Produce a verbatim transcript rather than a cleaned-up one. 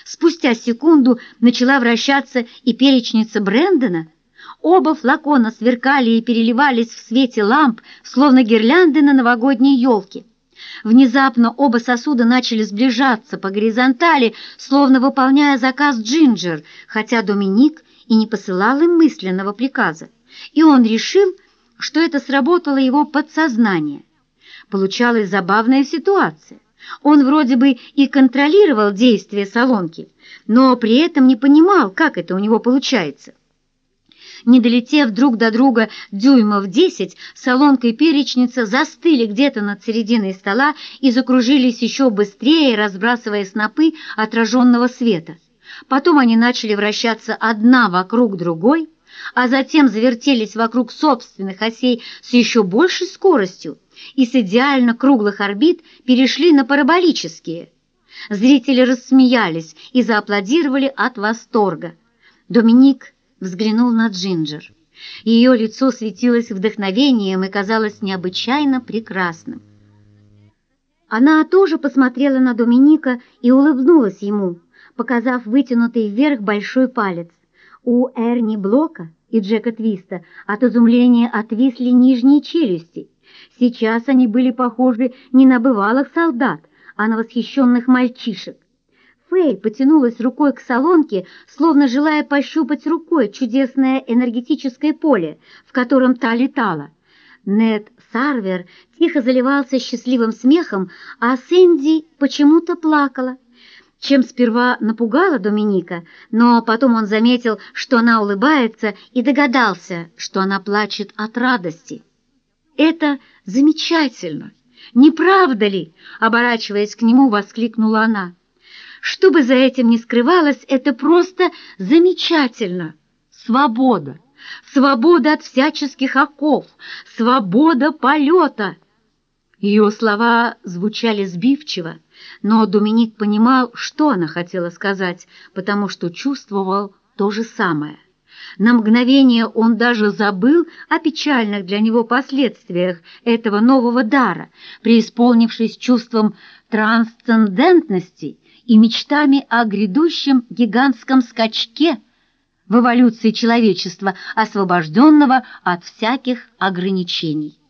Спустя секунду начала вращаться и перечница Брэндона. Оба флакона сверкали и переливались в свете ламп, словно гирлянды на новогодней елке. Внезапно оба сосуда начали сближаться по горизонтали, словно выполняя заказ Джинджер, хотя Доминик и не посылал им мысленного приказа. И он решил, что это сработало его подсознание. Получалась забавная ситуация. Он вроде бы и контролировал действия солонки, но при этом не понимал, как это у него получается. Не долетев друг до друга дюймов десять, солонка и перечница застыли где-то над серединой стола и закружились еще быстрее, разбрасывая снопы отраженного света. Потом они начали вращаться одна вокруг другой, а затем завертелись вокруг собственных осей с еще большей скоростью и с идеально круглых орбит перешли на параболические. Зрители рассмеялись и зааплодировали от восторга. Доминик взглянул на Джинджер. Ее лицо светилось вдохновением и казалось необычайно прекрасным. Она тоже посмотрела на Доминика и улыбнулась ему, показав вытянутый вверх большой палец. У Эрни Блока и Джека Твиста от изумления отвисли нижние челюсти. Сейчас они были похожи не на бывалых солдат, а на восхищенных мальчишек. Фэй потянулась рукой к солонке, словно желая пощупать рукой чудесное энергетическое поле, в котором та летала. Нед Сарвер тихо заливался счастливым смехом, а Сэнди почему-то плакала, чем сперва напугала Доминика, но потом он заметил, что она улыбается, и догадался, что она плачет от радости. «Это замечательно! Не правда ли?» — оборачиваясь к нему, воскликнула она. «Что бы за этим ни скрывалось, это просто замечательно! Свобода! Свобода от всяческих оков! Свобода полета!» Ее слова звучали сбивчиво, но Доминик понимал, что она хотела сказать, потому что чувствовал то же самое. На мгновение он даже забыл о печальных для него последствиях этого нового дара, преисполнившись чувством трансцендентности и мечтами о грядущем гигантском скачке в эволюции человечества, освобожденного от всяких ограничений.